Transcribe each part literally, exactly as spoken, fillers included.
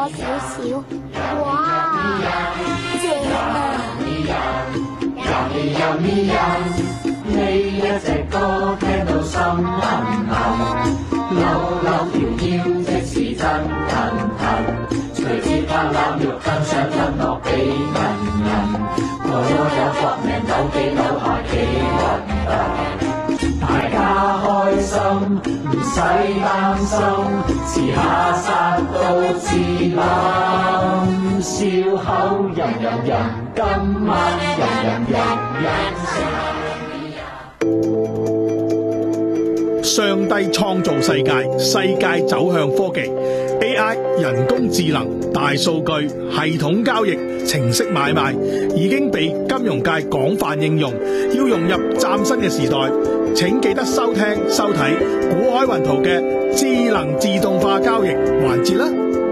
少少。哇，正啊！ 呢一隻歌聽到心痕痕，扭扭條腰即是真痕痕，隨節拍攬肉更想吞落幾銀銀，我有搏命扭幾扭下幾核突，大家開心唔使擔心，遲下殺到自冧，笑口吟吟吟，今晚吟吟吟吟食。 上帝創造世界，世界走向科技 A I 人工智能、大數據、系統交易、程式買賣已經被金融界廣泛應用，要融入嶄新嘅時代，請記得收聽收睇古海雲圖嘅智能自動化交易環節啦。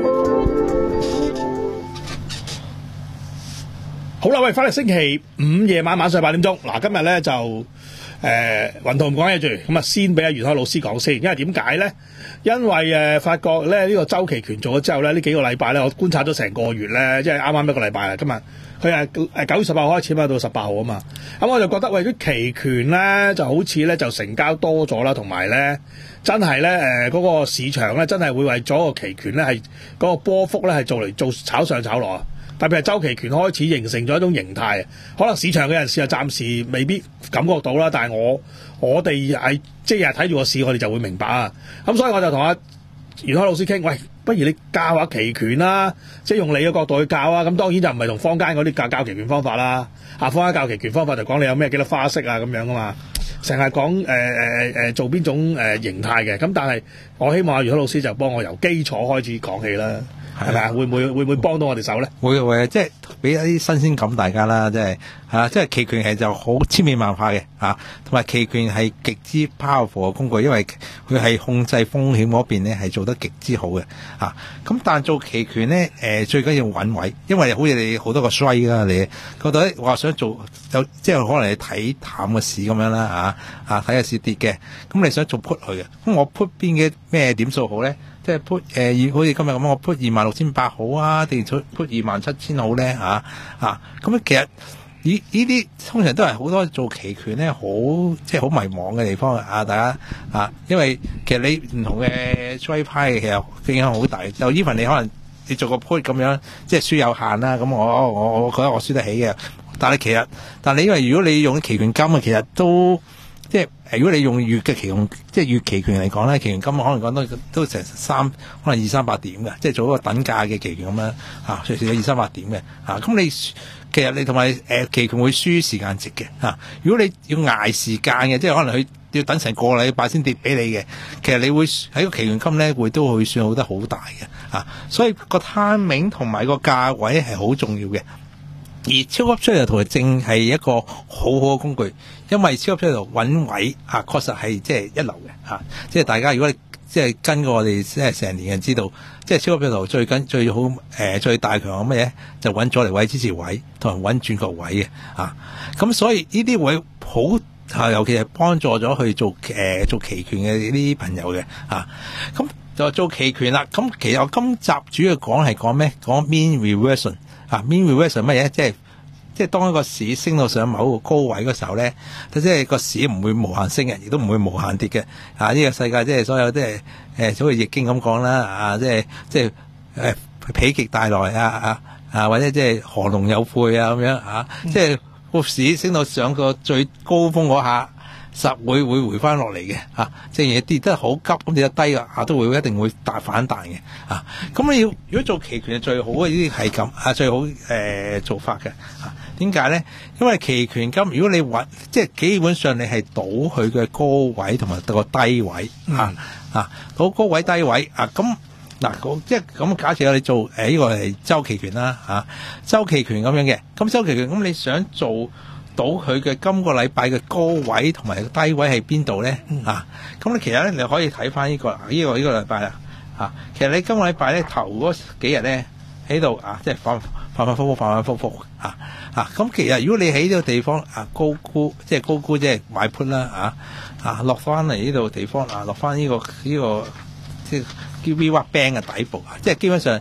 好啦，喂，翻嚟星期五夜晚晚上八點鐘，嗱，今日咧就誒雲圖唔講嘢住，咁啊先俾阿袁海老師講先，因為點解咧？因為誒、呃、發覺咧呢、這個周期權做咗之後咧，呢幾個禮拜咧，我觀察咗成個月咧，即係啱啱一個禮拜啦。今日佢係誒九月十八號開始嘛，到十八號啊嘛，咁我就覺得喂啲期權咧就好似咧就成交多咗啦，同埋咧真係咧誒嗰個市場咧真係會為咗個期權咧係嗰個波幅咧係做嚟做炒上炒落啊！特別係周期權開始形成咗一種形態，可能市場嘅人士啊暫時未必感覺到啦，但係我我哋係即係睇住個市，我哋就會明白啊。咁所以我就同阿袁海老師傾，喂，不如你教下期權啦，即係用你嘅角度去教啊。咁當然就唔係同坊間嗰啲教教期權方法啦。啊，坊間教期權方法就講你有咩幾多花式啊咁樣噶嘛，成日講誒誒誒做邊種誒、呃、形態嘅。咁但係我希望阿袁海老師就幫我由基礎開始講起啦。係咪啊？會唔會會唔會幫到我哋手咧？ 會會，即係俾一啲新鮮感大家啦，即係嚇，即係期權係就好千變萬化嘅嚇，同埋期權係極之 powerful 嘅工具，因為佢係控制風險嗰邊咧係做得極之好嘅嚇。咁但係做期權咧，誒最緊要揾位，因為好似你好多個 strike 啦，你覺得話想做有即係可能你睇淡個市咁樣啦嚇嚇，睇個市跌嘅，咁你想做 put 佢嘅，咁我 put 邊嘅咩點數好咧？即係 put 誒，好似今日咁，我 put 二萬六千八好啊，定 put 二萬七千好咧嚇嚇。咁、啊、其實呢呢啲通常都係好多做期權咧，好即係好迷茫嘅地方啊！大家啊，因為其實你唔同嘅 trade 派其實影響好大。就 even 你可能你做個 put 咁樣，即係輸有限啦。咁我我我覺得我輸得起嘅，但係其實但係你因為如果你用期權金啊，其實都即係誒，如果你用月嘅期權，即係月期權嚟講咧，期權金可能講都都成三，可能二三百點嘅，即係做一個等價嘅期權咁樣嚇，隨時有二三百點嘅嚇。咁、啊、你其實你同埋誒期權會輸時間值嘅嚇、啊。如果你要捱時間嘅，即係可能佢要等成個禮拜先跌俾你嘅，其實你會喺個期權金咧會都會算好得好大嘅嚇、啊。所以個 timing 同埋個價位係好重要嘅。而超級 trader 同正係一個好好嘅工具，因為超級 trader 揾位啊，確實係即係一流嘅嚇。即係大家如果你即係跟過我哋即係成年人知道，即係超級 trader 最緊最好誒、呃、最大強係乜嘢？就揾阻力位、支持位同埋揾轉角位嘅嚇。咁、啊、所以呢啲位好啊，尤其係幫助咗去做誒、呃、做期權嘅呢啲朋友嘅嚇。咁、啊、就做期權啦。咁其實我今集主要講係講咩？講 mean reversion。啊 mean reversion 乜嘢？即係即係當一個市升到上某個高位嘅時候咧，即係個市唔會無限升嘅，亦都唔會無限跌嘅。啊，呢、這個世界即係所有即係誒，好似易經咁講啦。啊，即係即係誒，否極泰來啊啊啊，或者即係何龍有悔啊咁樣啊。嗯、即係個市升到上個最高峰嗰下，實會會回翻落嚟嘅嚇，即係嘢跌得好急，咁跌得低嘅嚇，都會一定會大反彈嘅嚇。咁你要如果做期權係最好嘅，呢啲係咁啊，最好誒、呃、做法嘅嚇。點解咧？因為期權金如果你揾，即係基本上你係賭佢嘅高位同埋個低位嚇嚇，賭高位低位啊。咁嗱，即係咁假設你做誒呢、呃這個係周期權啦嚇，周期權咁樣嘅。咁周期權咁你想做到佢嘅今個禮拜嘅高位同埋低位喺邊度咧？嗯、啊，咁你其實咧你可以睇翻呢個呢、呢個呢、呢個禮拜啦。啊，其實你今個禮拜咧頭嗰幾日咧喺度啊，即係反反反覆覆反反覆覆啊啊！咁其實如果你喺呢個地方啊高沽，即係高沽即係買 put 啦啊啊落翻嚟呢度地方啊落翻呢、呢個呢、呢個即係叫 V WAP band 嘅底部啊，即係基本上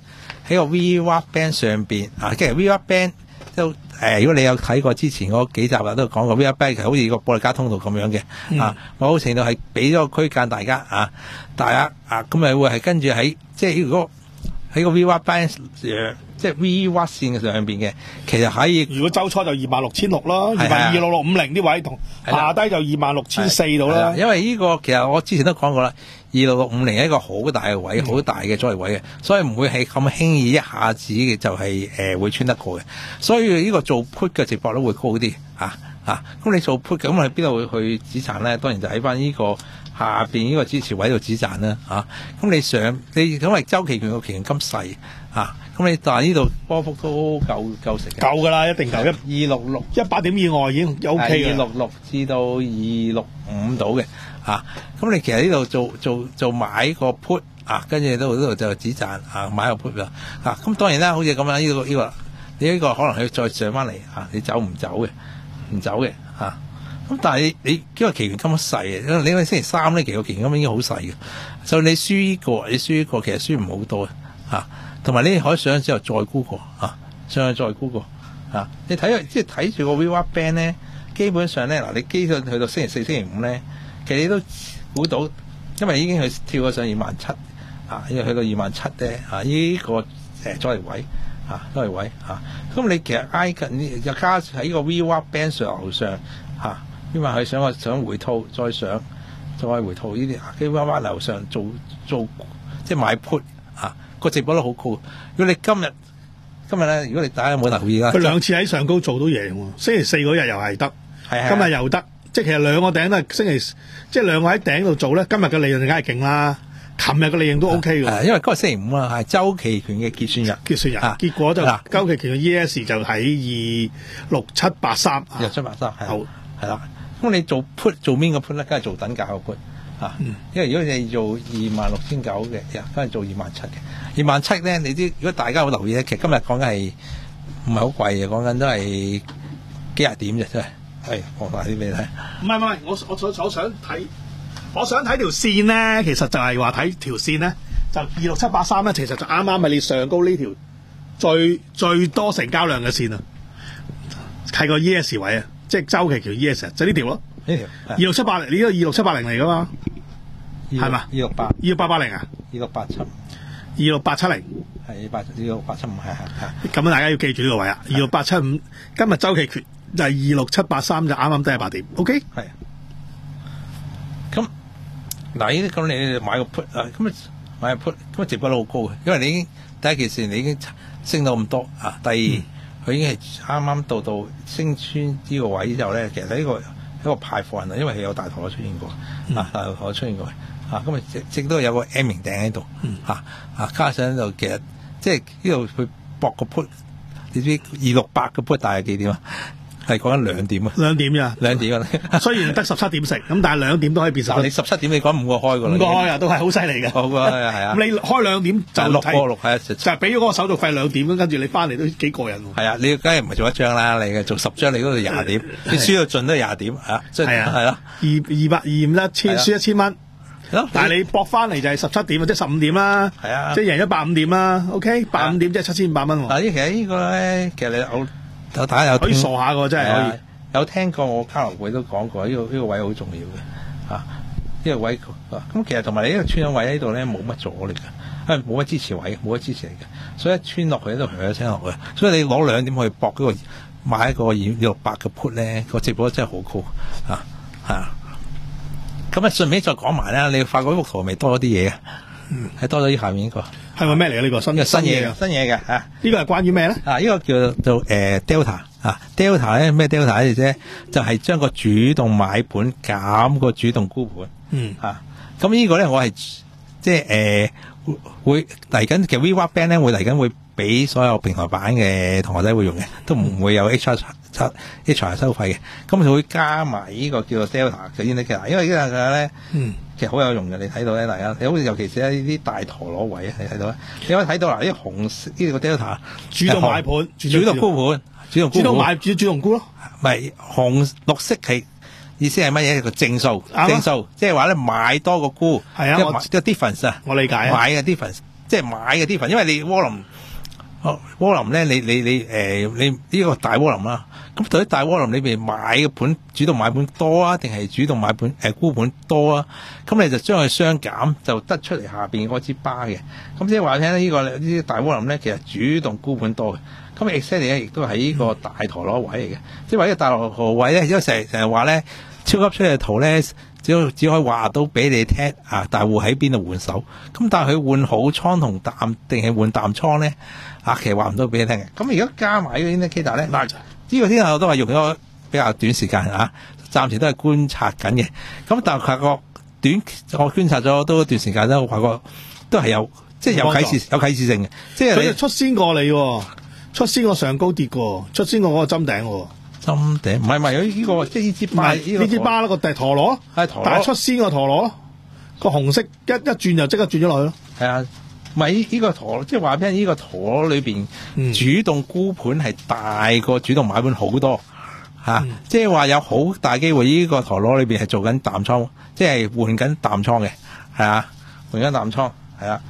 喺個 V Watt Band 上邊啊，其實 V Watt Band 都誒、呃，如果你有睇過之前嗰幾集啦，都講過 V Watt Band 其實好似個保利加通道咁樣嘅、嗯、啊，某程度係俾咗個區間大家啊，大家啊咁咪會係跟住喺即係如果喺個 V Watt Band 即係 V Watt 線嘅上邊嘅，其實可以如果周初就二萬六千六咯，二萬二六六五零啲位同下低就二萬六千四度啦。 因為呢、這個其實我之前都講過啦，二六六五零係一個好大嘅位，好、嗯、大嘅阻力位嘅，所以唔會係咁輕易一下子嘅就係、是、誒、呃、會穿得過嘅。所以呢個做 put 嘅直播率會高啲啊啊！咁你做 put 咁喺邊度會去止賺咧？當然就喺翻呢個下邊呢個支持位度止賺啦啊！咁你上你因為周期權個期權金細啊。咁你但係呢度波幅都夠夠食嘅， 夠㗎啦，一定夠一二六六一百點以外已經 O K 嘅， 二六六至到二六五度嘅嚇。咁你其實呢度做做做買個 put 啊，跟住呢度呢度就止賺啊，買個 put 啦嚇。咁當然啦，好似咁樣呢個呢個你呢個可能係再上翻嚟嚇，你走唔走嘅？唔走嘅嚇。咁但係你你因為期權金細嘅，因為你因為星期三呢期個期權金已經好細嘅，所以你輸呢個你輸呢個其實輸唔好多嘅嚇。同埋你可以上之後再沽過啊，上去再沽過啊。你睇即係睇住個 V Watt Band 咧，基本上咧嗱，你基本去到星期四、星期五咧，其實你都估到，因為已經去跳咗上二萬七啊，因為去到二萬七咧啊，呢、這個誒、呃、阻力位啊，阻力位啊。咁你其實挨近又加喺個 V Watt Band 上樓上嚇，因為佢想想回吐再上再回吐呢啲啊，基本上樓上做做即係買 put。個直播都好高。如果你今日今日咧，如果你大家有冇留意啦， 佢兩次喺上高做到嘢喎。星期四嗰日又係得，今日又得，即係其實兩個頂都係星期，即係兩個喺頂度做咧。今日嘅利潤梗係勁啦，琴日嘅利潤都 O K 嘅。 因為嗰日星期五啊，係周期權嘅結算日， 結算日，啊、結果就周期權嘅 E S 就喺二六七八三， 六七八三係好係啦。咁你做 put 做邊個 put 咧？梗係做等價個 put 啊、嗯，因為如果你做二萬六千九嘅，梗係做二萬七嘅。二萬七咧，你知如果大家有留意咧，其實今日講緊係唔係好貴嘅，講緊都係幾廿點啫，真係。係放大啲俾你睇。 唔係唔係，我我我我想睇，我想睇條線咧，其實就係話睇條線咧，就二六七八三咧，其實就啱啱係你上高呢條最最多成交量嘅線啊，係個 E S 位啊，即係周期權 E S 就呢條咯。呢條二六七八零，呢個二六七八零嚟噶嘛？係嘛？二六八二六八八零啊？ 二六八七。 二六八七零係八二六八七五係係係， 咁大家要記住呢個位啊！二六八七五今日周期權就係二六七八三，就啱啱低一百點 ，OK？ 係。咁嗱，呢啲咁你買個 put 啊，咁啊買個 put，咁啊值博率好高嘅，因為你已經第一件事你已經升到咁多啊，第二佢、嗯、已經係啱啱到到升穿呢個位之後咧，其實呢、這個一個派貨人啊，因為佢有大台出現過、嗯、啊，大台出現過。啊，咁啊，直直都有個 M 型頂喺度，啊啊，加上喺度，其實即係呢度去搏個 put，你知二六八個 put 大係幾點啊？係講緊兩點啊， 兩點咋？ 兩點啊！ 雖然得十七點食，咁但係兩點都可以變十。 你十七點你講五個開㗎啦， 五個開啊，都係好犀利嘅。 好啊，係啊。 咁你開兩點就六個六係啊， 就係俾咗嗰個手續費兩點，咁跟住你翻嚟都幾過癮喎。 係啊，你梗係唔係做一張啦？你嘅做十張，你嗰度廿點，你輸到盡都係廿點啊！係啊，係咯， 二二百二五一千，輸一千蚊。但係你搏翻嚟就係十七點或者十五點啦，係啊，即係贏咗百五點啦。OK，百五點即係七千五百蚊。 嗱，其實呢個咧，其實你有有大家有可以傻下嘅，真係可以。 有聽過我交流會都講過，呢個呢個位好重要嘅，啊，呢個位咁其實同埋你呢個穿咗位喺度咧冇乜阻力嘅，係冇乜支持位，冇乜支持嚟嘅，所以一穿落去喺度響一聲落去，所以你攞兩點去搏嗰個買一個二六八嘅 put 咧，個值博真係好高啊，係啊。咁啊，順便再講埋啦，你發覺呢幅圖咪多咗啲嘢啊？嗯，係多咗呢下面呢個係咪咩嚟嘅呢個新嘅新嘢嘅新嘢嘅啊？ 呢個係關於咩咧？ 啊，呢個叫做誒 Delta 啊 ，Delta 咧咩 Delta 咧啫？就係將個主動買盤減個主動沽盤。嗯啊，咁呢個咧我係即係誒會嚟緊嘅 V Watt Band 咧會嚟緊會俾所有平台版嘅同學仔會用嘅，都唔會有 H R 七 H R 收費嘅，咁就會加埋呢個叫做 Delta 嘅 indicator，因為呢個咧，嗯，其實好有用嘅。你睇到咧，大家，你好似尤其是呢啲大陀螺位啊，你睇到咧，你可以睇到嗱，呢個紅色呢個 Delta 主動買盤， 主動沽盤，主動沽盤，主動買主主動沽咯， 唔係紅綠色係意思係乜嘢？個正數，正數，即係話咧買多個沽，係啊，個 difference 啊， 我理解啊， 買嘅 difference，即係買嘅 difference，因為你窩輪。 哦，渦輪咧，你你你誒、呃，你呢個大渦輪啦，咁到底大渦輪裏邊買嘅盤主動買盤多啊，定係主動買盤誒沽盤多啊？咁你就將佢相減，就得出嚟下邊嗰支巴嘅。咁即係話聽咧，呢個呢啲大渦輪咧，其實主動沽盤多嘅。咁 exactly 咧，亦都係呢個大陀螺位嚟嘅。即係話呢個大陀螺位咧，因為成日成日話咧，超級出嘅圖咧，只只可以話到俾你聽啊，大戶喺邊度換手。咁但係佢換好倉同淡定係換淡倉咧？啊，其實話唔到俾你聽嘅。咁而家加埋呢個 indicator 咧，嗱，呢個 indicator 我都係用咗比較短時間啊，暫時都係觀察緊嘅。咁但係發覺短，我觀察咗都一段時間咧，我發覺都係有即係有啟示，有啟示性嘅。即係佢出先過你喎，出先個上高跌過，出先過嗰個針頂喎。 針頂唔係唔係有呢個即係呢支巴， 呢支巴啦個地陀螺， 係陀螺， 但係出先個陀螺個紅色一一轉就即刻轉咗落去咯。 係啊。唔係呢個陀，即係話俾你聽，呢個陀螺裏邊主動沽盤係大過主動買盤好多嚇、啊嗯，即係話有好大機會呢個陀螺裏邊係做緊淡倉，即係換緊淡倉嘅，係啊，換緊淡倉，係啊，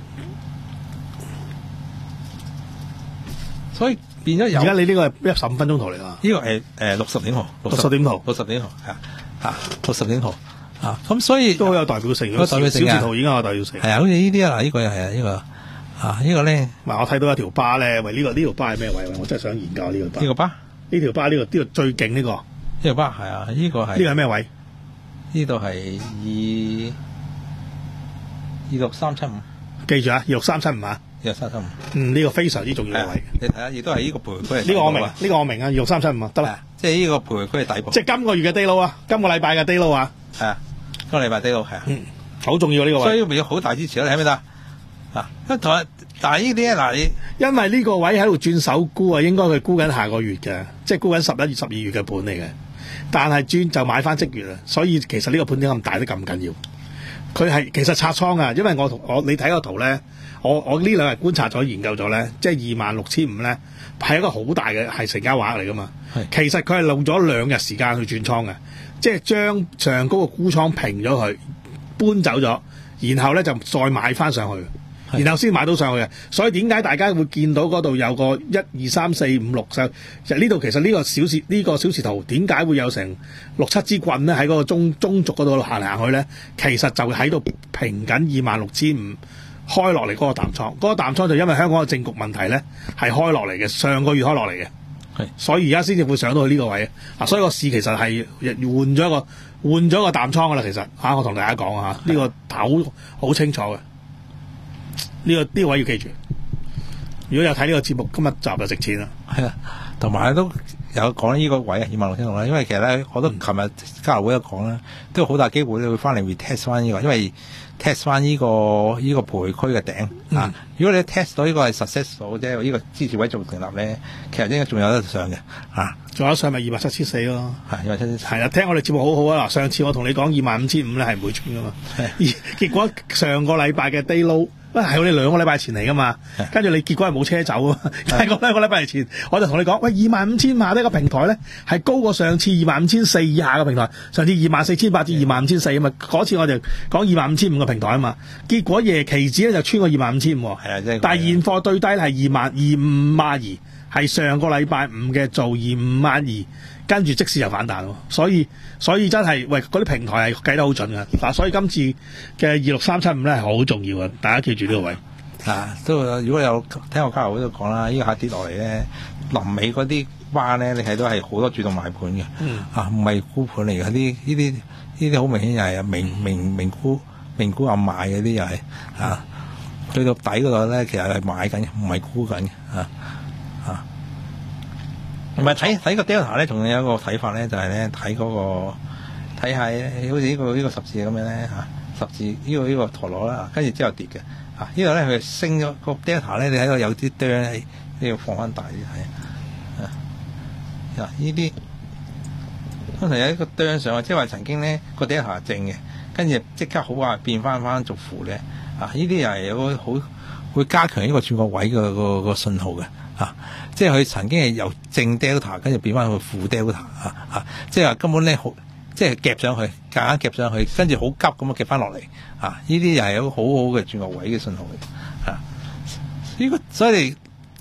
所以變咗有。而家你呢個係一十五分鐘圖嚟㗎？呢個係誒六十點圖， 六十點圖， 六十點圖係啊，嚇六十點圖。啊，咁所以都好有代表性， 個代表性小字圖已經有代表性。 係啊，好似呢啲啊，呢、這個又係啊，呢、這個啊，這個、呢個咧， 嗱，我睇到一條巴咧，喂，呢、這個呢條巴係咩位？我真係想研究呢條巴。 呢個巴， 呢條巴呢、這個呢、這個最勁呢、這個。呢條巴係啊，呢、這個係。呢個係咩位？呢度係二二六三七五。記住啊，二六三七五啊。二六三七五。嗯，呢、這個非常之重要嘅位。 你睇下，亦都係呢個徘徊區。 呢個我明，呢、這個我明啊，二六三七五啊，得啦。 即係呢個徘徊區嘅底部。即係今個月嘅 day low 啊，今個禮拜嘅 day low 啊。 係啊。個禮拜低路係啊， 好、嗯、重要呢個位， 所以會有好大支持咯，你睇唔睇得啊？但係但係呢啲咧，嗱你因為呢個位喺度轉手沽啊，應該佢沽緊下個月嘅，即係沽緊十一月、十二月嘅盤嚟嘅。但係轉就買翻即月啊，所以其實呢個盤點解咁大都咁緊要？佢係其實拆倉啊，因為我我你睇個圖咧，我我呢兩日觀察咗研究咗咧，即係二萬六千五咧係一個好大嘅係成交額嚟噶嘛。其實佢係用咗兩日時間去轉倉嘅。即係將上高個沽倉平咗佢，搬走咗，然後咧就再買翻上去，然後先買到上去嘅。所以點解大家會見到嗰度有個一二三四五六就就呢度其實呢個小時呢、這個小時圖點解會有成六七支棍咧喺嗰個中中軸嗰度行嚟行去咧？其實就喺度平緊二萬六千五開落嚟嗰個淡倉，嗰、那個淡倉就因為香港嘅政局問題咧係開落嚟嘅，上個月開落嚟嘅。係，所以而家先至會上到去呢個位啊！所以個市其實係換咗一個換咗個淡倉噶啦，其實嚇、啊、我同大家講啊，呢、這個頭好清楚嘅，呢、這個呢、這個位要記住。如果有睇呢個節目，今日集就值錢啦。 係啊，同埋都有講呢個位啊，二萬六千六啦。因為其實咧，我都琴日交流會有講啦，都有好大機會你會翻嚟 retest 翻呢個，因為 test 翻呢、這個呢、這個徘徊區嘅頂、嗯、啊！如果你 test 到呢個係 successful 啫，呢個支持位做成立咧，其實應該仲有得上嘅啊！仲有上咪二萬七千四咯，係二萬七千四。係啊，聽我哋節目好好啊！嗱，上次我同你講二萬五千五咧係唔會穿噶嘛，結果上個禮拜嘅 day low。喂，係我哋兩個禮拜前嚟噶嘛，跟住你結果係冇車走啊！但係嗰兩個禮拜前，我就同你講，喂，二萬五千下呢個平台咧係高過上次二萬五千四以下嘅平台，上次二萬四千八至二萬五千四啊嘛，嗰次我就講二萬五千五嘅平台啊嘛，結果夜期指咧就穿過二萬五千五，係啊，即係，但係現貨對低係二萬二五萬二，係上個禮拜五嘅做二五萬二。跟住即時就反彈咯，所以所以真係喂嗰啲平台係計得好準㗎嗱，所以今次嘅二六三七五咧係好重要嘅，大家記住呢個位啊。都如果有聽我交流會都講啦，呢個下跌落嚟咧，臨尾嗰啲彎咧，你睇到係好多主動買盤嘅、嗯，啊唔係沽盤嚟嘅，啲呢啲呢啲好明顯又係明明明沽明沽暗買嘅啲又係啊，去到底嗰度咧其實係買緊，唔係沽緊嘅啊啊。唔係睇睇個 Delta 咧，仲有一個睇法咧，就係咧睇嗰個睇下好似呢個呢個十字咁樣咧嚇，十字呢個呢個陀螺啦，跟住之後跌嘅嚇，呢度咧佢升咗個 Delta 咧，你睇到有啲釘咧，你要放翻大啲睇啊，嗱呢啲通常有一個釘上去，即係話曾經咧個 Delta 正嘅，跟住即刻好話變翻翻做負咧啊！呢啲又係有個好會加強呢個轉角位嘅個個信號嘅。啊！即係佢曾經係由正 delta 跟住變翻去負 delta 啊啊！即係話根本咧好，即係夾上去，夾硬夾上去，跟住好急咁啊夾翻落嚟啊！呢啲又係一個好好嘅轉角位嘅信號嚟啊！呢個所以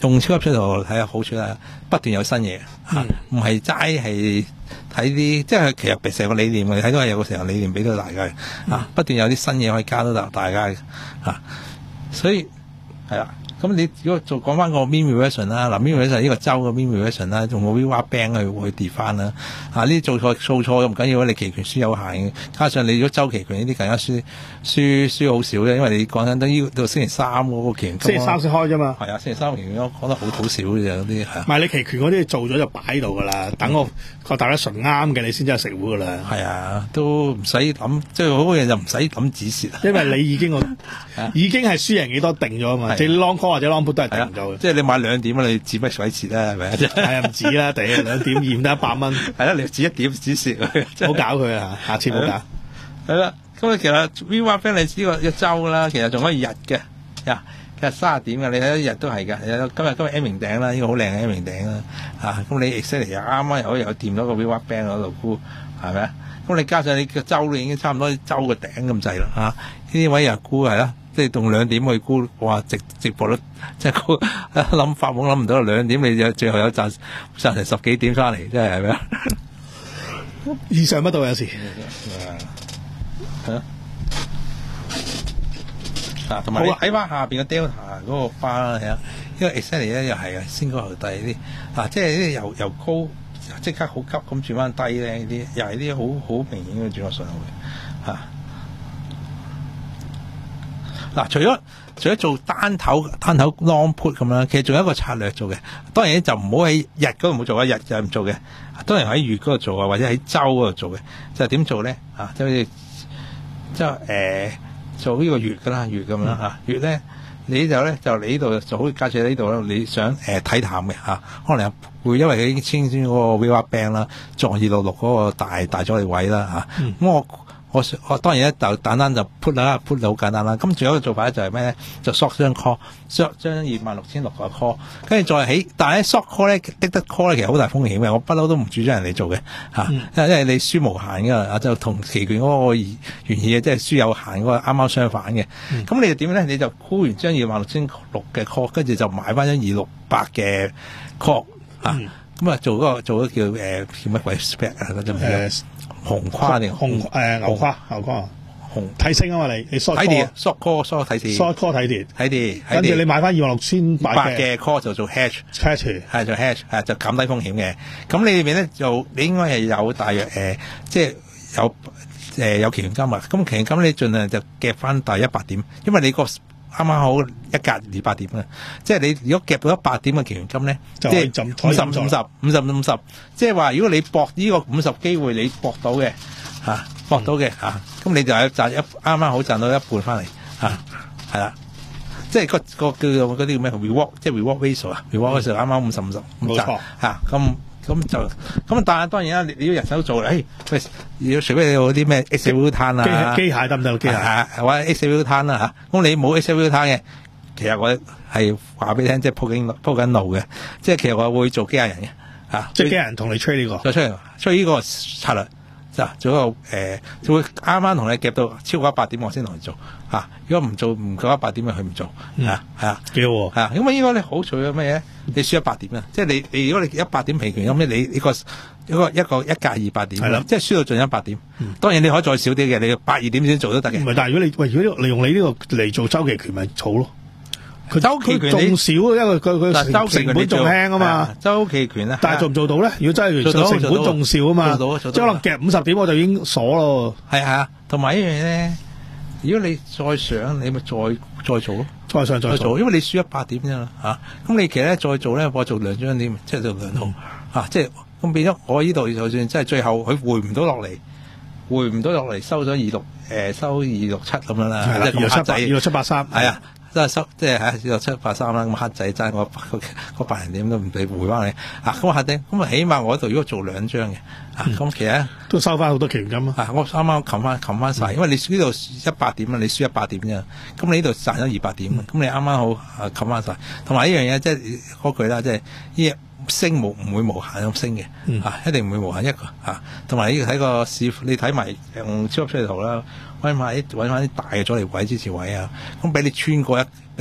用超級出圖睇下好處啦，不斷有新嘢嚇，唔係齋係睇啲，即係其實成個理念，你睇到係有個成個理念俾到大家嘅嚇、嗯，不斷有啲新嘢可以加到大家嘅嚇，所以係啦。咁你如果做講翻個 mini version 啦，嗱 mini version 呢個州嘅 mini version 啦，用個 Viva Band 去去跌翻啦，啊呢啲做錯做錯唔緊要，你期權輸有限嘅，加上你如果周期權呢啲更加輸輸輸好少嘅，因為你講緊都要到星期三嗰個期權， 星期三先開啫嘛， 係啊，星期三期權講得好好少嘅啫，嗰啲係。唔係你期權嗰啲做咗就擺喺度噶啦，等我個大家純啱嘅，你先真係食糊噶啦。 係啊，都唔使諗，即係好多嘢就唔使諗止蝕， 因為你已經個已經係輸贏幾多定咗啊嘛，即係 long call 或者 long put 都係定咗嘅。 即係你買兩點你止乜鬼蝕啦，係咪啊？ 係啊，唔止啦，第兩點驗得一百蚊。係啦，你止一點止蝕， 唔好搞佢啊！下次唔好搞。 係啦，咁其實 Viva Bank 你呢個一周啦，其實仲可以日嘅，呀，其實三十點嘅，你睇一日都係㗎。今日今日 M 型頂啦，呢、這個好靚嘅 M 型頂啦，啊，咁你 exactly 又啱啱又又掂到個 Viva Bank 嗰度沽，係咪啊？咁你加上你個周已經差唔多周個頂咁滯啦，嚇、啊！呢啲位又沽係啦，即係用兩點去沽，哇！直直播率即係高，諗法冇諗唔到兩點，你就最後有賺賺成十幾點翻嚟，真係係咪啊？ 以上不到有時。 係啊，啊，同埋你睇翻下邊嘅 Delta 嗰個花啦，係啊，因為 exactly 咧又係啊，先高後低啲，啊，即係呢啲由由高即刻好急咁轉翻低咧，呢啲又係啲好好明顯嘅轉落上去，嚇。嗱，除咗除咗做單頭單頭 long put 咁啦，其實仲有一個策略做嘅。當然就唔好喺日嗰度唔好做啊，日就唔做嘅。當然喺月嗰度做啊，或者喺周嗰度做嘅。就係點做咧？啊，即係好似即係誒做呢個月噶啦，月咁樣嚇。月咧你就咧就你呢度就好似假設呢度咧，你想誒睇、呃、淡嘅嚇、啊，可能會因為佢已經簽咗嗰個 Viva Bank 啦，撞二六六嗰個大大阻力位啦嚇。咁、啊嗯、我。我我當然咧就簡單就 put 啦 ，put 好簡單啦。咁仲有一個做法咧就係咩咧？就 short 張 call，short 張二萬六千六個 call， 跟住再起。但係咧 short call 咧，滴得 call 咧其實好大風險嘅。我不嬲都唔主張人哋做嘅嚇、嗯，因為你輸無限㗎，就同期權嗰個原意即係輸有限嗰個啱啱相反嘅。咁、嗯、你就點咧？你就沽完張二萬六千六嘅 call， 跟住就買翻張二六八嘅 call 嚇。咁、嗯、啊做嗰、那個做嗰叫誒、呃、叫乜鬼 spec 啊嗰隻紅跨定紅誒、呃、牛跨牛跨紅睇升啊嘛，你你 short call short call short 睇跌 short call 睇跌睇跌， 跟住你買翻二萬六千八嘅 call 就做 hedge hedge 係做 hedge 係就減低風險嘅。咁你裏邊咧就你應該係有大約誒、呃、即係有誒、呃、有期權金啊。咁期權金你盡量就夾翻大一百點，因為你個啱啱好一格二百點啊！即係你如果夾到一百點嘅期權金咧，即係五十五十五十五十，即係話如果你博呢個五十機會你博到嘅嚇，博到嘅嚇，咁、嗯啊、你就係賺一啱啱好賺到一半翻嚟嚇，係啦，即係個個叫做嗰啲叫咩 reward， 即係 reward ratio 啊 ，reward ratio 啱啱五十五十，冇錯嚇咁。咁就咁，但係當然啦，你你要人手做，誒、哎，喂，要除非你有啲咩 Excel 攤啊， 機械得唔得？機械或者 Excel 攤啦嚇，咁你冇 Excel 攤嘅，其實我係話俾你聽，即係鋪緊鋪緊路嘅，即係其實我會做機械人嘅嚇， 即係機械人同你吹呢、這個， 再出嚟，所以呢個策略就做一個誒、呃，就會啱啱同你夾到超過一百點，我先同你做嚇、啊。如果唔做唔夠一百點，佢唔做嚇係啊， 幾好喎， 係啊，因為呢個你好處係咩嘢？你輸一百點啊！即係你你如果你一百點期權咁咧，你呢個一個一個一格二百點，係啦，即係輸到盡一百點、嗯。當然你可以再少啲嘅，你百二點先做都得嘅。唔係， 但係如果你喂，如果利用你呢個嚟做周期權，咪草咯。佢周期權仲少，因為佢佢成成本仲輕啊嘛。周期權咧，但係做唔做到咧？如果真係成本仲少啊嘛，即係可能夾五十點我就已經鎖咯。 係啊，同埋一樣嘢咧，如果你再上，你咪再再做咯。 再上再做，再做， 因為你輸一百點啫嘛嚇，咁你其實咧再做咧，我做兩張點，即係做兩套嚇，即係咁變咗我呢度就算即係最後佢回唔到落嚟，回唔到落嚟收咗二六誒收二六七咁樣啦， 二六七八二六七八三係啊，即係收即係係二六七八三啦，咁黑仔爭我個百零點都唔俾回翻你啊，咁黑仔咁啊，起碼我度如果做兩張嘅啊，咁、嗯、其實都收翻好多期權金啊！ 我啱啱冚翻冚翻曬，因為你呢度一百點啊，你輸一百點啫，咁你呢度賺咗二百點，咁、嗯、你啱啱好啊冚翻曬。同埋呢樣嘢即係嗰句啦，即係呢升無唔會無限咁升嘅、嗯，啊一定唔會無限一個啊。同埋你睇個市，你睇埋用超級出嚟圖啦，揾埋啲揾翻啲大嘅阻力位支持位啊，咁俾你穿過一，俾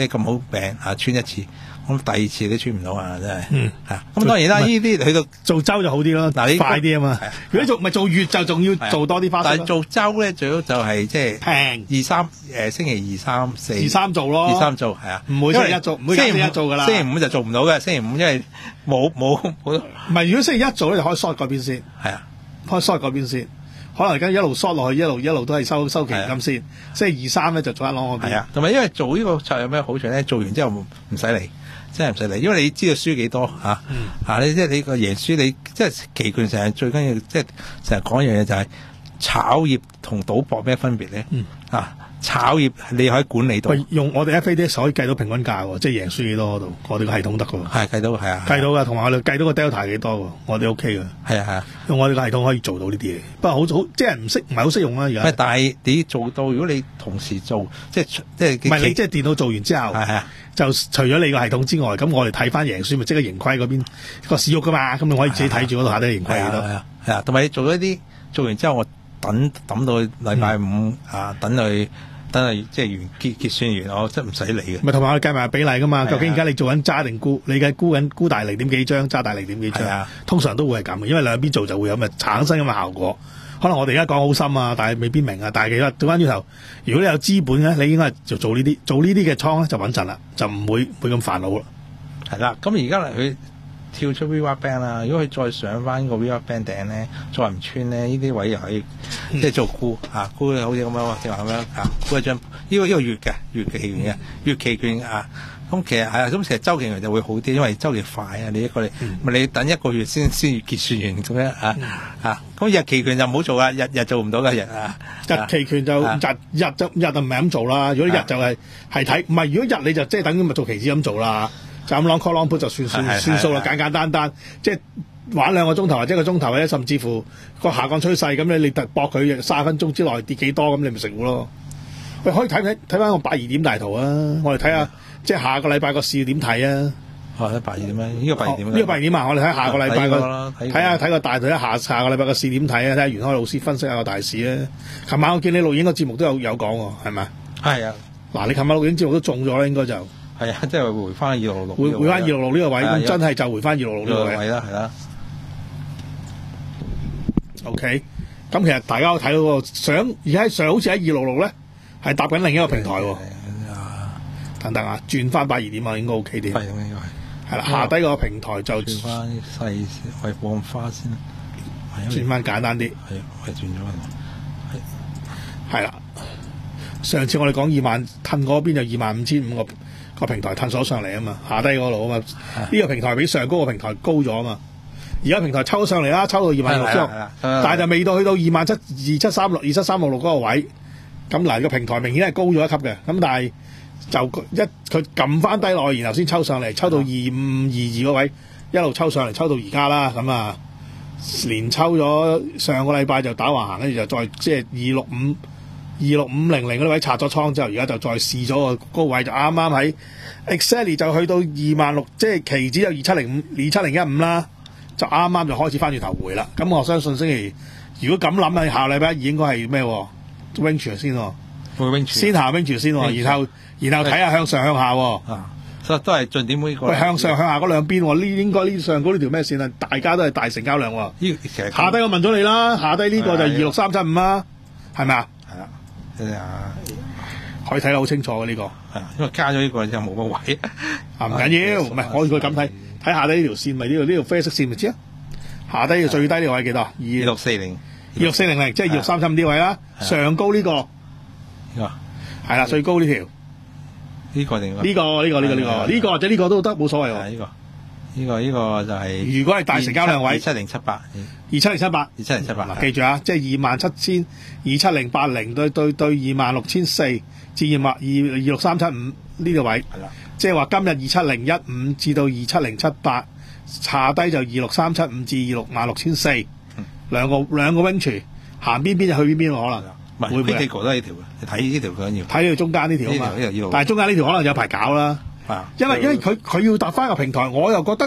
你咁好病啊穿一次，咁第二次都穿唔到啊，真係。 嗯， 係。咁當然啦，呢啲去到做周就好啲咯， 嗱你快啲啊嘛。如果做咪做月就仲要做多啲花式。 但係做周咧，最好就係即係平二三誒星期二三四二三做咯， 二三做係啊， 唔會星期一做，唔會星期一做噶啦。 星期五就做唔到嘅，星期五因為冇冇冇。 唔係，如果星期一做咧，就可以 short 嗰邊先。 係啊， 可以 short 嗰邊先。可能而家一路 short 落去，一路一路都係收收期金先。星期二三咧就做一攞嗰邊。 係啊，同埋因為做呢個策略有咩好處咧？做完之後唔唔使嚟，真係唔使嚟，因為你知道輸幾多嚇嚇、嗯啊，你即係你個贏輸你即係期權成日最緊要即係成日講一樣嘢就係炒業同賭博咩分別咧？嗯啊。炒業你可以管理到， 用我哋 F A D S 可以計到平均價喎，即係贏輸幾多嗰度，我哋個系統得㗎喎。 係計到係啊， 計到㗎，同埋我哋計到個 delta 幾多喎，我哋 OK 㗎。 係啊係啊， 用我哋個系統可以做到呢啲嘢，不過好好即係唔識，唔係好識用啦而家。 但係你做到，如果你同時做，即係即係唔係你即係電腦做完之後，係係就除咗你個系統之外，咁我哋睇翻贏輸咪即係盈虧嗰邊個市喐㗎嘛，咁你可以自己睇住嗰度下低盈虧幾多。係啊係啊，同埋你做咗一啲做完之後，我等等到禮拜五、嗯、啊，等佢。等係即係完結結算完，我真係唔使理嘅。 咪同埋我哋計埋比例噶嘛？究竟而家你做緊揸定沽？你計沽緊沽大零點幾張，揸大零點幾張？啊，通常都會係咁嘅，因為兩邊做就會有咪產生咁嘅效果。可能我哋而家講好深啊，但係未必明啊。但係其實倒翻轉頭，如果你有資本咧，你應該就做呢啲做呢啲嘅倉咧就穩陣啦，就唔會唔會咁煩惱啦。 係啦，咁而家嚟佢跳出 V R Band 啦，如果佢再上翻個 V R Band 頂咧，再唔穿咧，呢啲位又可以、嗯、即係做沽啊，沽好似咁樣，正話咁樣啊，沽一張呢個呢個月嘅月期權嘅月期權啊，咁其實係啊，咁其實週期權就會好啲，因為週期快啊，你一個你咪、嗯、你等一個月先先結算完咁樣啊、嗯、啊，咁日期權就唔好做啦，日日做唔到嘅日啊， 日期權就、啊、日日就日就唔係咁做啦，如果日就係係睇，唔係如果日你就即係等於咪做期指咁做啦。就咁 long call long put 就算算算數啦，簡簡單單，即係玩兩個鐘頭或者一個鐘頭咧，甚至乎個下降趨勢咁咧，你突搏佢三十分鐘之內跌幾多咁，你咪食糊咯。喂，可以睇睇睇翻個八二點大圖啊！我哋睇下，即係下個禮拜個市點睇啊？哦，八二點咩？呢個八二點呢個八二點啊！我哋睇下個禮拜個睇下睇個大圖，下下個禮拜個市點睇啊？睇下袁開老師分析下個大市啊！琴晚我見你錄影個節目都有有講喎，係咪？係啊！嗱，你琴晚錄影節目都中咗啦，應該就。係啊，即係回翻二六六，回回翻二六六呢個位，咁真係就回翻二六六呢個位啦，係啦。OK，咁其實大家都睇到個相，而家上好似喺二六六咧，係搭緊另一個平台喎。等等啊，轉翻八二點啊，應該 OK 啲。係咁應該係。係啦，下低個平台就轉翻細，係放花先。轉翻簡單啲。係，係轉咗係。係啦，上次我哋講二萬，褪嗰邊就二萬五千五個。個平台探索上嚟啊嘛，下低嗰度啊嘛，呢、這個平台比上高個平台高咗啊嘛，而家平台抽上嚟啦，抽到二萬六之後，但係就未到去到二萬七二七三六二七三六六嗰個位，咁嗱個平台明顯係高咗一級嘅，咁但係就一佢撳翻低落去，然後先抽上嚟，抽到二五二二嗰位，一路抽上嚟，抽到而家啦，咁啊連抽咗上個禮拜就打橫行，跟住就再即係二六五。二六五零零嗰啲位拆咗倉之後，而家就再試咗個高位，就啱啱喺 exactly 就去到二萬六，即係期指有二七零五、二七零一五啦，就啱啱就開始翻轉頭回啦。咁我相信星期如果咁諗啊，下禮拜二應該係咩 range 先喎，先下 range 先喎，然後然後睇下向上向下喎。啊，所以都係盡點每個。喂，向上向下嗰兩邊喎，呢應該呢上高呢條咩線啊？大家都係大成交量喎。呢其實下低我問咗你啦，下低呢個就二六三七五啦，係咪啊？啊，可以睇得好清楚嘅呢、這個，係因為加咗呢個就冇乜位，啊唔緊要，唔係我佢咁睇，睇下低呢條線咪呢條呢條啡色線咪知啊，下低嘅最低呢個位幾多？二六四零，二六四零零，即係二六三七五呢位啦，上高呢、這個，呢、這個係啦，最高呢條，呢、這個定呢、這個呢、這個呢、這個呢、這個呢、這個或者呢個都得冇所謂喎，呢、這個呢、這個呢、這個就係、是、如果係大成交量位，二七零七八。二七零七八，二七零七八，記住啊，即係二萬七千二七零八零對對對二萬六千四至二萬二二六三七五呢個位，即係話今日二七零一五至到二七零七八，下低就二六三七五至二六萬六千四，兩個兩個 range 行邊邊就去邊邊可能，唔係會唔會？呢條都係呢條嘅，你睇呢條最緊要，睇呢條中間呢條啊嘛，但係中間呢條可能有排搞啦，因為因為佢佢要搭翻個平台，我又覺得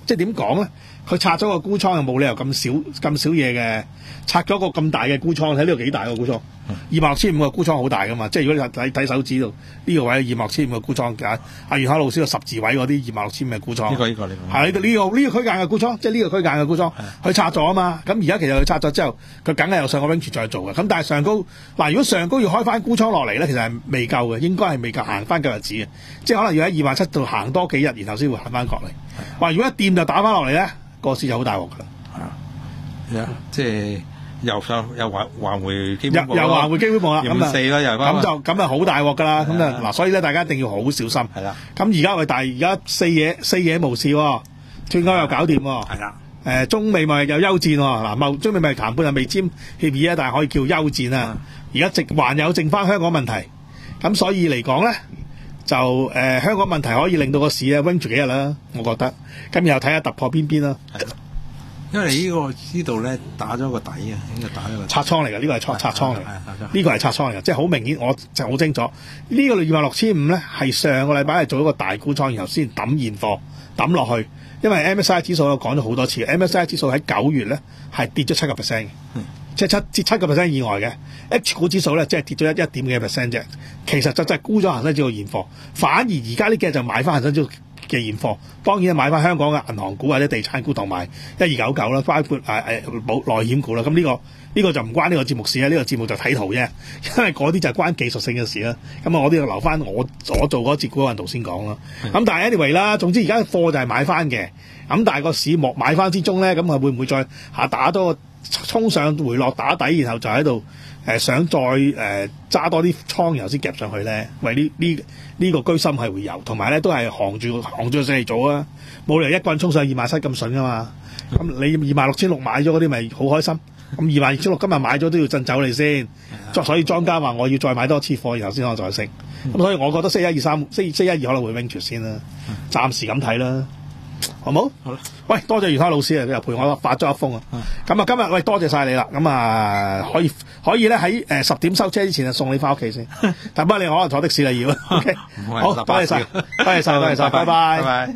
即係點講咧？佢拆咗個沽倉又冇理由咁少咁少嘢嘅，拆咗個咁大嘅沽倉，睇呢個幾大個沽倉，二萬六千五個沽倉好大噶嘛。即係如果你睇睇手指度呢、這個位二萬六千五個沽倉㗎，阿袁海老師個十字位嗰啲二萬六千五嘅沽倉。 呢個呢個呢個係呢、這個呢、這個呢、這個區間嘅沽倉，即係呢個區間嘅沽倉，佢拆咗啊嘛。咁而家其實佢拆咗之後，佢梗係有上個 range 再做嘅。咁但係上高嗱，如果上高要開翻沽倉落嚟咧，其實係未夠嘅，應該係未夠行翻夠日子嘅，即係可能要喺二萬七度行多幾日，然後先會行翻過嚟。話如果一掂就打翻落嚟咧，個市就好大鑊噶啦。 係啊，即係又上又還還回基本又又還回基本步啦，咁啊四啦，又咁就咁啊好大鑊噶啦。咁啊嗱，所以咧大家一定要好小心。 係啦。 咁而家喂，但係而家四野四野無事喎，脫歐又搞掂喎。 係啦。 誒中美咪又休戰喎，嗱貿中美咪談判又未簽協議啊，但係可以叫休戰啊。而家直還有剩翻香港問題，咁所以嚟講咧。就誒、呃、香港問題可以令到個市咧 wing 住幾日啦，我覺得。咁然後睇下突破邊邊啦。 因為呢、這個呢度咧打咗個底啊，應該打咗個拆倉嚟㗎，呢、這個係拆拆倉嚟㗎，呢個係拆倉嚟㗎，即係好明顯，我就好清楚。呢、這個二萬六千五咧係上個禮拜係做一個大沽倉，然後先抌現貨抌落去。因為 M S I 指數我講咗好多次 ，M S I 指數喺九月咧係跌咗七個 percent 嘅。嗯即係七至七個 percent 以外嘅 H 股指數咧，即係跌咗一一點幾個 percent 啫。其實就真係沽咗恒生指數現貨，反而而家呢幾日就買翻恒生指數嘅現貨。當然買翻香港嘅銀行股或者地產股同埋一二九九啦，包括誒誒保內險股啦。咁呢、這個呢、這個就唔關呢個節目事啊，呢、這個節目就睇圖啫。因為嗰啲就係關技術性嘅事啦。咁啊，我都要留翻我我做嗰節股運圖先講啦。咁、嗯、但係 anyway 啦，總之而家貨就係買翻嘅。咁但係個市莫買翻之中咧，咁啊會唔會再下打多個？衝上回落打底，然後就喺度誒想再誒揸、呃、多啲倉，然後先夾上去咧。喂，呢呢呢個居心係會有，同埋咧都係行住行住上嚟做啊！冇理由一個人衝上二萬七咁筍噶嘛。咁你二萬六千六買咗嗰啲咪好開心？咁二萬二千六今日買咗都要震走你先。所以莊家話我要再買多次貨，然後先可以再升。咁所以我覺得星期一二三星期一二可能會 wing 住先啦。暫時咁睇啦。好冇？好啦，喂，多謝袁開老師啊，佢又陪我發咗一封啊。咁啊，今日喂多謝晒你啦。咁啊，可以可以咧喺誒十點收車之前啊，送你翻屋企先。但不過你可能坐的士啦要。O K， 好，多謝晒，多謝晒，多謝晒，拜拜，拜拜。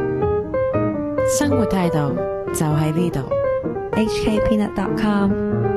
生活態度就喺呢度。H K Peanut dot com